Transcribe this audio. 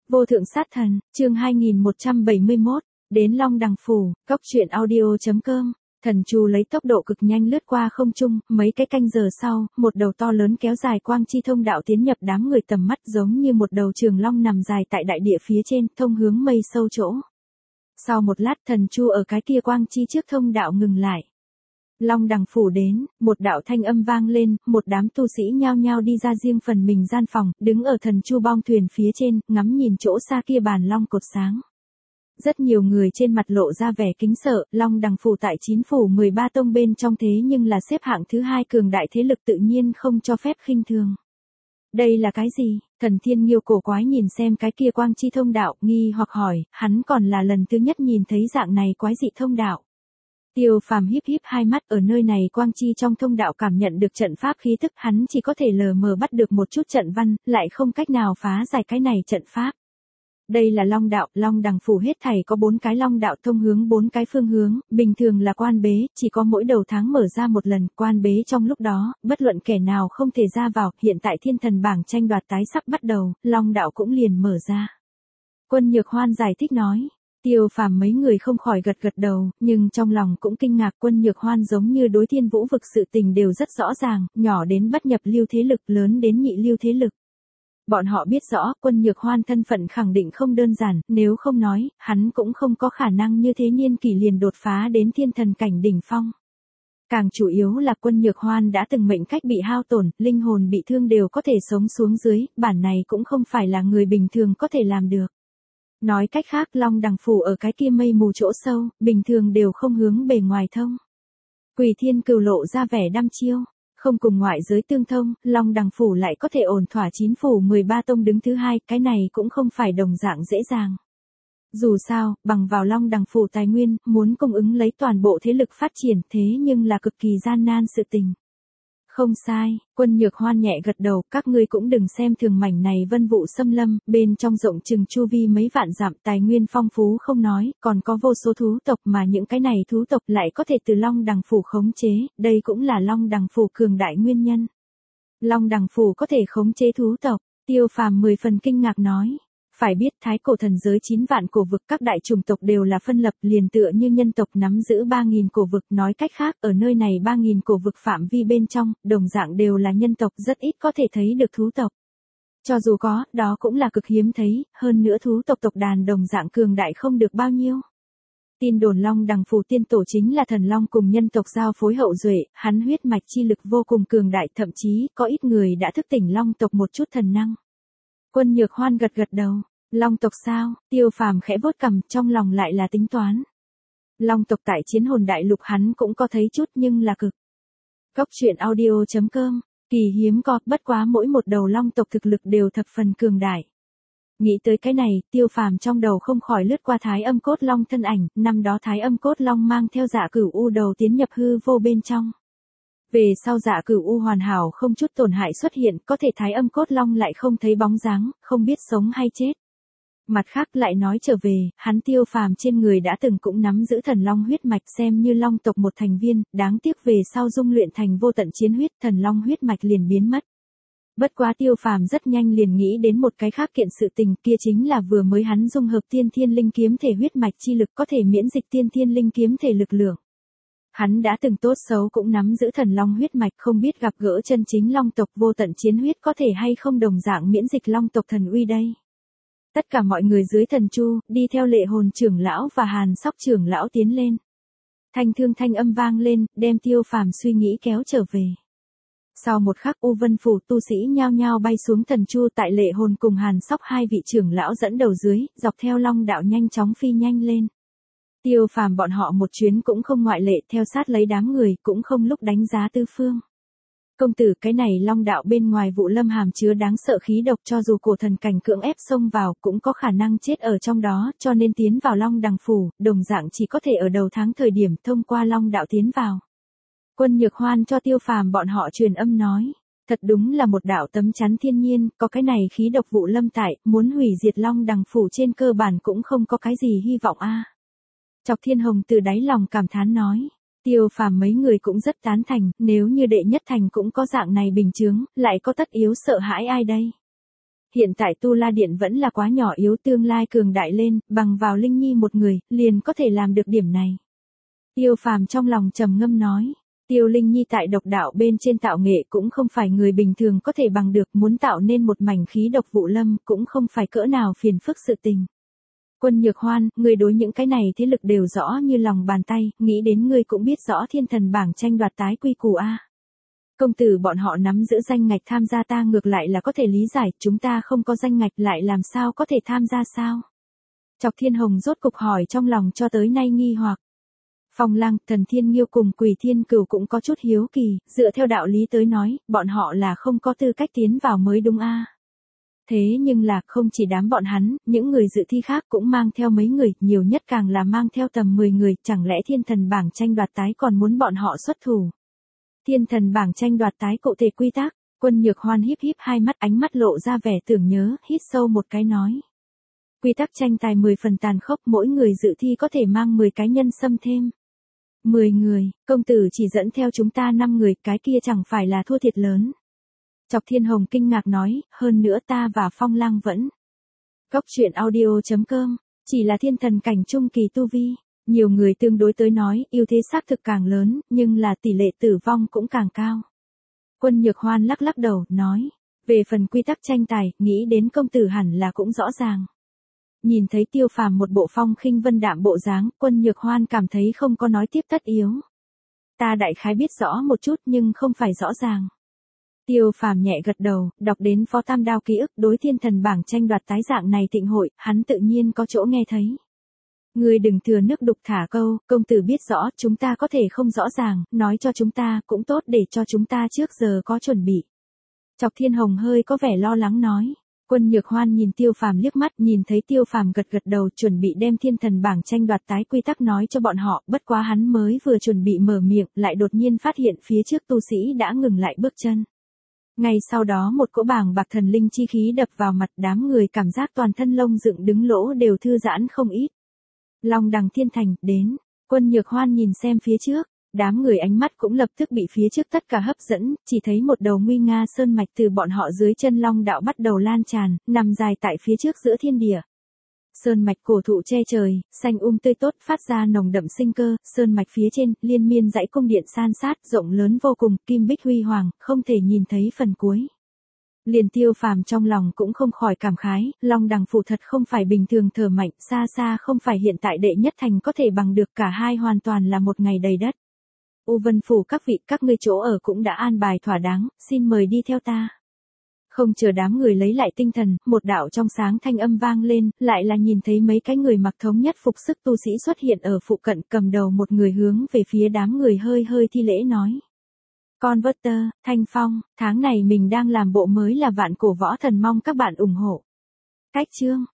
Vô thượng sát thần, chương 2171, đến Long Đằng Phủ, Cốc truyện audio.com. Thần Chu lấy tốc độ cực nhanh lướt qua không trung, mấy cái canh giờ sau, một đầu to lớn kéo dài quang chi thông đạo tiến nhập đám người tầm mắt giống như một đầu trường long nằm dài tại đại địa phía trên, thông hướng mây sâu chỗ. Sau một lát Thần Chu ở cái kia quang chi trước thông đạo ngừng lại. Long Đằng Phủ đến, một đạo thanh âm vang lên, một đám tu sĩ nhao nhao đi ra riêng phần mình gian phòng, đứng ở Thần Chu bong thuyền phía trên, ngắm nhìn chỗ xa kia bàn long cột sáng. Rất nhiều người trên mặt lộ ra vẻ kính sợ, Long Đằng Phủ tại 9 phủ 13 tông bên trong thế nhưng là xếp hạng thứ 2 cường đại thế lực tự nhiên không cho phép khinh thường. Đây là cái gì? Thần Thiên Nghiêu cổ quái nhìn xem cái kia quang chi thông đạo, nghi hoặc hỏi, hắn còn là lần thứ nhất nhìn thấy dạng này quái dị thông đạo. Tiêu Phàm híp híp hai mắt, ở nơi này quang chi trong thông đạo cảm nhận được trận pháp khí tức, hắn chỉ có thể lờ mờ bắt được một chút trận văn, lại không cách nào phá giải cái này trận pháp. Đây là Long đạo, Long Đằng Phủ hết thảy có 4 cái Long đạo thông hướng 4 cái phương hướng, bình thường là quan bế, chỉ có mỗi đầu tháng mở ra một lần, quan bế trong lúc đó, bất luận kẻ nào không thể ra vào, hiện tại thiên thần bảng tranh đoạt tái sắp bắt đầu, Long đạo cũng liền mở ra. Quân Nhược Hoan giải thích nói. Tiêu Phàm mấy người không khỏi gật gật đầu, nhưng trong lòng cũng kinh ngạc. Quân Nhược Hoan giống như đối Thiên Vũ vực sự tình đều rất rõ ràng, nhỏ đến bất nhập lưu thế lực, lớn đến nhị lưu thế lực. Bọn họ biết rõ, Quân Nhược Hoan thân phận khẳng định không đơn giản, nếu không nói, hắn cũng không có khả năng như thế niên kỷ liền đột phá đến thiên thần cảnh đỉnh phong. Càng chủ yếu là Quân Nhược Hoan đã từng mệnh cách bị hao tổn, linh hồn bị thương đều có thể sống xuống dưới, bản này cũng không phải là người bình thường có thể làm được. Nói cách khác, Long Đằng Phủ ở cái kia mây mù chỗ sâu, bình thường đều không hướng bề ngoài thông. Quỷ Thiên Cừu lộ ra vẻ đăm chiêu, không cùng ngoại giới tương thông, Long Đằng Phủ lại có thể ổn thỏa 9 phủ 13 tông đứng thứ 2, cái này cũng không phải đồng dạng dễ dàng. Dù sao, bằng vào Long Đằng Phủ tài nguyên, muốn cung ứng lấy toàn bộ thế lực phát triển, thế nhưng là cực kỳ gian nan sự tình. Không sai, Quân Nhược Hoan nhẹ gật đầu, các ngươi cũng đừng xem thường mảnh này vân vụ xâm lâm, bên trong rộng chừng chu vi mấy vạn dặm, tài nguyên phong phú không nói, còn có vô số thú tộc, mà những cái này thú tộc lại có thể từ Long Đằng Phủ khống chế, đây cũng là Long Đằng Phủ cường đại nguyên nhân. Long Đằng Phủ có thể khống chế thú tộc, Tiêu Phàm 10 phần kinh ngạc nói. Phải biết thái cổ thần giới 9 vạn cổ vực, các đại chủng tộc đều là phân lập, liền tựa như nhân tộc nắm giữ 3.000 cổ vực, nói cách khác, ở nơi này 3.000 cổ vực phạm vi bên trong, đồng dạng đều là nhân tộc, rất ít có thể thấy được thú tộc. Cho dù có, đó cũng là cực hiếm thấy, hơn nữa thú tộc tộc đàn đồng dạng cường đại không được bao nhiêu. Tin đồn Long Đằng Phủ tiên tổ chính là thần long cùng nhân tộc giao phối hậu duệ, hắn huyết mạch chi lực vô cùng cường đại, thậm chí có ít người đã thức tỉnh long tộc một chút thần năng. Quân Nhược Hoan gật gật đầu, Long tộc sao? Tiêu Phàm khẽ vuốt cằm, trong lòng lại là tính toán. Long tộc tại Chiến Hồn Đại Lục hắn cũng có thấy chút nhưng là cực. Cốc truyện audio.com, kỳ hiếm có, bất quá mỗi một đầu long tộc thực lực đều thập phần cường đại. Nghĩ tới cái này, Tiêu Phàm trong đầu không khỏi lướt qua Thái Âm Cốt Long thân ảnh, năm đó Thái Âm Cốt Long mang theo Dạ Cửu U đầu tiến nhập hư vô bên trong. Về sau Dạ Cửu U hoàn hảo không chút tổn hại xuất hiện, có thể Thái Âm Cốt Long lại không thấy bóng dáng, không biết sống hay chết. Mặt khác lại nói trở về, hắn Tiêu Phàm trên người đã từng cũng nắm giữ thần long huyết mạch, xem như long tộc một thành viên, đáng tiếc về sau dung luyện thành vô tận chiến huyết, thần long huyết mạch liền biến mất. Bất quá Tiêu Phàm rất nhanh liền nghĩ đến một cái khác kiện sự tình, kia chính là vừa mới hắn dung hợp tiên thiên linh kiếm thể huyết mạch chi lực có thể miễn dịch tiên thiên linh kiếm thể lực lượng. Hắn đã từng tốt xấu cũng nắm giữ thần long huyết mạch, không biết gặp gỡ chân chính long tộc vô tận chiến huyết có thể hay không đồng dạng miễn dịch long tộc thần uy đây. Tất cả mọi người dưới Thần Chu, đi theo Lệ Hồn trưởng lão và Hàn Sóc trưởng lão tiến lên. Thanh thương thanh âm vang lên, đem Tiêu Phàm suy nghĩ kéo trở về. Sau một khắc U Vân Phủ tu sĩ nhao nhao bay xuống Thần Chu, tại Lệ Hồn cùng Hàn Sóc hai vị trưởng lão dẫn đầu dưới, dọc theo long đạo nhanh chóng phi nhanh lên. Tiêu Phàm bọn họ một chuyến cũng không ngoại lệ, theo sát lấy đám người, cũng không lúc đánh giá tư phương. Công tử, cái này long đạo bên ngoài vụ lâm hàm chứa đáng sợ khí độc, cho dù cổ thần cảnh cưỡng ép xông vào, cũng có khả năng chết ở trong đó, cho nên tiến vào Long Đằng Phủ, đồng dạng chỉ có thể ở đầu tháng thời điểm thông qua long đạo tiến vào. Quân Nhược Hoan cho Tiêu Phàm bọn họ truyền âm nói, thật đúng là một đạo tấm chắn thiên nhiên, có cái này khí độc vụ lâm tại, muốn hủy diệt Long Đằng Phủ trên cơ bản cũng không có cái gì hy vọng a. Chọc Thiên Hồng từ đáy lòng cảm thán nói. Tiêu Phàm mấy người cũng rất tán thành, nếu như đệ nhất thành cũng có dạng này bình chướng, lại có tất yếu sợ hãi ai đây? hiện tại Tu La Điện vẫn là quá nhỏ yếu, tương lai cường đại lên, bằng vào Linh Nhi một người, liền có thể làm được điểm này. Tiêu Phàm trong lòng trầm ngâm nói. Tiêu Linh Nhi tại độc đạo bên trên tạo nghệ cũng không phải người bình thường có thể bằng được, muốn tạo nên một mảnh khí độc vụ lâm cũng không phải cỡ nào phiền phức sự tình. Quân Nhược Hoan, người đối những cái này thế lực đều rõ như lòng bàn tay, nghĩ đến ngươi cũng biết rõ thiên thần bảng tranh đoạt tái quy củ a. Công tử bọn họ nắm giữ danh ngạch tham gia ta ngược lại là có thể lý giải, chúng ta không có danh ngạch lại làm sao có thể tham gia sao? Chọc Thiên Hồng rốt cục hỏi trong lòng cho tới nay nghi hoặc. Phong Lăng, Thần Thiên Nghiêu cùng Quỷ Thiên Cửu cũng có chút hiếu kỳ, dựa theo đạo lý tới nói, bọn họ là không có tư cách tiến vào mới đúng a. Thế nhưng là không chỉ đám bọn hắn, những người dự thi khác cũng mang theo mấy người, nhiều nhất càng là mang theo tầm 10 người, chẳng lẽ thiên thần bảng tranh đoạt tái còn muốn bọn họ xuất thủ. Thiên thần bảng tranh đoạt tái cụ thể quy tắc, Quân Nhược Hoan híp híp hai mắt, ánh mắt lộ ra vẻ tưởng nhớ, hít sâu một cái nói. Quy tắc tranh tài 10 phần tàn khốc, mỗi người dự thi có thể mang 10 cái nhân xâm thêm. 10 người, công tử chỉ dẫn theo chúng ta 5 người, cái kia chẳng phải là thua thiệt lớn. Chọc Thiên Hồng kinh ngạc nói, hơn nữa ta và Phong Lăng vẫn. Góc truyện audio.com, chỉ là thiên thần cảnh trung kỳ tu vi. Nhiều người tương đối tới nói, ưu thế xác thực càng lớn, nhưng là tỷ lệ tử vong cũng càng cao. Quân Nhược Hoan lắc lắc đầu, nói, về phần quy tắc tranh tài, nghĩ đến công tử hẳn là cũng rõ ràng. Nhìn thấy Tiêu Phàm một bộ phong khinh vân đạm bộ dáng, Quân Nhược Hoan cảm thấy không có nói tiếp tất yếu. Ta đại khái biết rõ một chút nhưng không phải rõ ràng. Tiêu Phàm nhẹ gật đầu, đọc đến Phó Tam Đao ký ức đối thiên thần bảng tranh đoạt tái dạng này thịnh hội, hắn tự nhiên có chỗ nghe thấy. Ngươi đừng thừa nước đục thả câu, công tử biết rõ, chúng ta có thể không rõ ràng, nói cho chúng ta cũng tốt để cho chúng ta trước giờ có chuẩn bị. Chọc Thiên Hồng hơi có vẻ lo lắng nói. Quân Nhược Hoan nhìn Tiêu Phàm liếc mắt, nhìn thấy Tiêu Phàm gật gật đầu chuẩn bị đem thiên thần bảng tranh đoạt tái quy tắc nói cho bọn họ, bất quá hắn mới vừa chuẩn bị mở miệng, lại đột nhiên phát hiện phía trước tu sĩ đã ngừng lại bước chân. Ngay sau đó một cỗ bàng bạc thần linh chi khí đập vào mặt, đám người cảm giác toàn thân lông dựng đứng lỗ đều thư giãn không ít. Long Đằng Thiên Thành, đến. Quân Nhược Hoan nhìn xem phía trước, đám người ánh mắt cũng lập tức bị phía trước tất cả hấp dẫn, chỉ thấy một đầu nguy nga sơn mạch từ bọn họ dưới chân long đạo bắt đầu lan tràn, nằm dài tại phía trước giữa thiên địa. Sơn mạch cổ thụ che trời, xanh tươi tốt, phát ra nồng đậm sinh cơ, sơn mạch phía trên, liên miên dãy cung điện san sát, rộng lớn vô cùng, kim bích huy hoàng, không thể nhìn thấy phần cuối. Liền Tiêu Phàm trong lòng cũng không khỏi cảm khái, Long Đằng phủ thật không phải bình thường thở mạnh, xa xa không phải hiện tại đệ nhất thành có thể bằng được, cả hai hoàn toàn là một ngày đầy đất. U Vân phủ các vị, các ngươi chỗ ở cũng đã an bài thỏa đáng, xin mời đi theo ta. Không chờ đám người lấy lại tinh thần, một đạo trong sáng thanh âm vang lên, lại là nhìn thấy mấy cái người mặc thống nhất phục sức tu sĩ xuất hiện ở phụ cận, cầm đầu một người hướng về phía đám người hơi hơi thi lễ nói. Converter, Thanh Phong, tháng này mình đang làm bộ mới là Vạn Cổ Võ Thần, mong các bạn ủng hộ. Cách chương.